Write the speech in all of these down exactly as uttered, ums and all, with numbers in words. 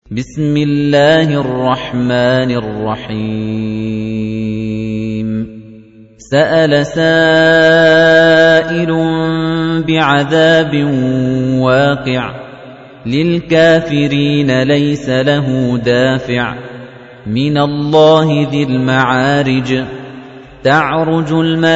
بسم الله الرحمن الرحيم سأل سائل بعذاب واقع للكافرين ليس له دافع من الله ذي المعارج تعرج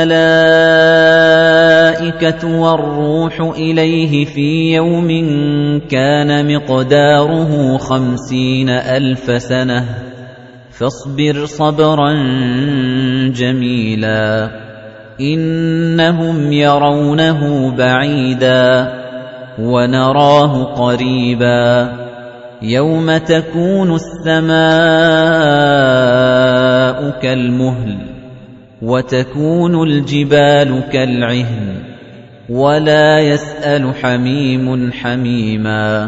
الملائكة والروح إليه في يوم كان مقداره خمسين ألف سنة فاصبر صبرا جميلا إنهم يرونه بعيدا ونراه قريبا يوم تكون السماء كالمهل وتكون الجبال كالعهن ولا يسأل حميم حميما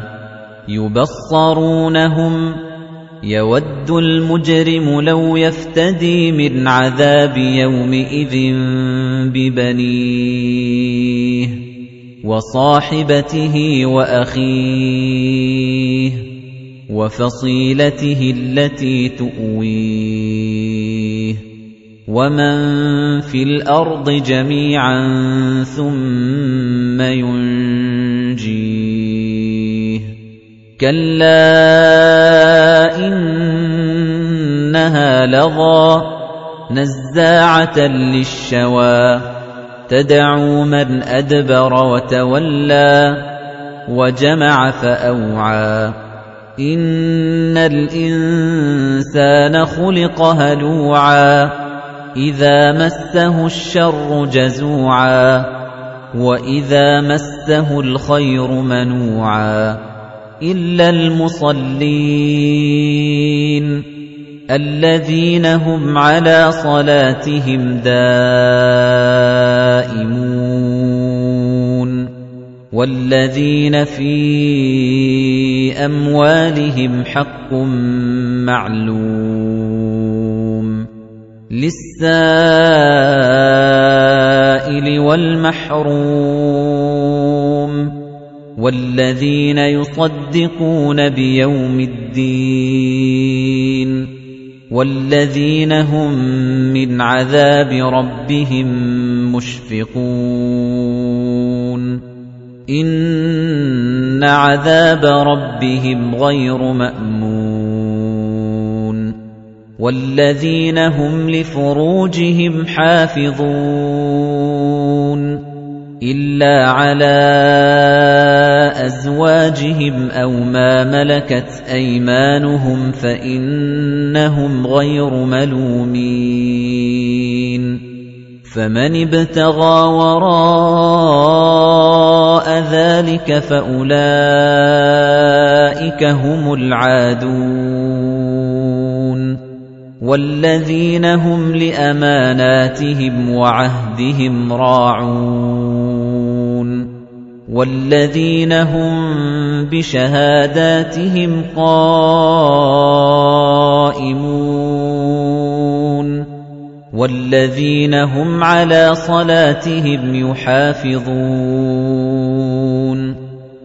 يبصرونهم يود المجرم لو يفتدي من عذاب يومئذ ببنيه وصاحبته وأخيه وفصيلته التي تؤويه ومن في الأرض جميعا ثم ينجيه كلا إنها لظى نزاعة للشوى تدعو من أدبر وتولى وجمع فأوعى إن الإنسان خلق هلوعا إذا مسه الشر جزوعا وإذا مسه الخير منوعا إلا المصلين الذين هم على صلاتهم دائمون والذين في أموالهم حق معلوم للسائل والمحروم والذين يصدقون بيوم الدين والذين هم من عذاب ربهم مشفقون إن عذاب ربهم غير مأمون والذين هم لفروجهم حافظون إلا على أزواجهم أو ما ملكت أيمانهم فإنهم غير ملومين فمن ابتغى وراء ذلك فأولئك هم العادون والذين هم لأماناتهم وعهدهم راعون والذين هم بشهاداتهم قائمون والذين هم على صلاتهم يحافظون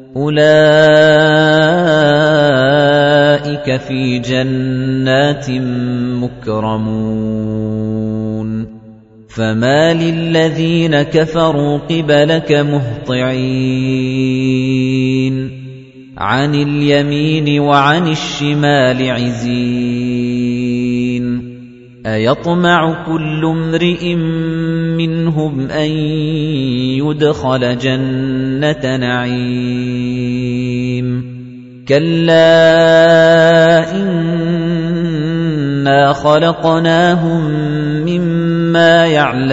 أولئك في جنات مكرمون فما للذين كفروا قبلك مهطعين عن اليمين وعن الشمال عزين أيطمع كل امرئ منهم أن يدخل جنة نعيم كلا إنا خلقناهم مما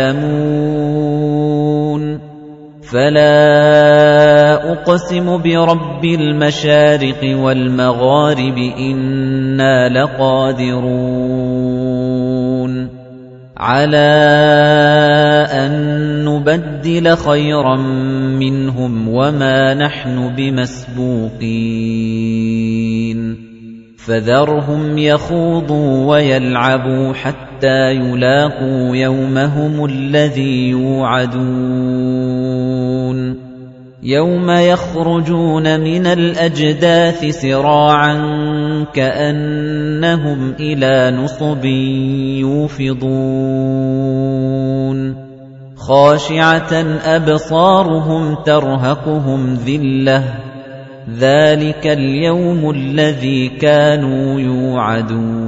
يعلمون فلا أقسم برب المشارق والمغارب إنا لقادرون على أن نبدل خيرا منهم وما نحن بمسبوقين فذرهم يخوضوا ويلعبوا حتى يلاقوا يومهم الذي يوعدون يَوْمَ يَخْرُجُونَ مِنَ الْأَجْدَاثِ سِرَاعًا كَأَنَّهُمْ إِلَىٰ نُصُبٍ يُوفِضُونَ خَاشِعَةً أَبْصَارُهُمْ تَرْهَقُهُمْ ذِلَّةٌ ۚ ذَٰلِكَ الْيَوْمُ الَّذِي كَانُوا يُوعَدُونَ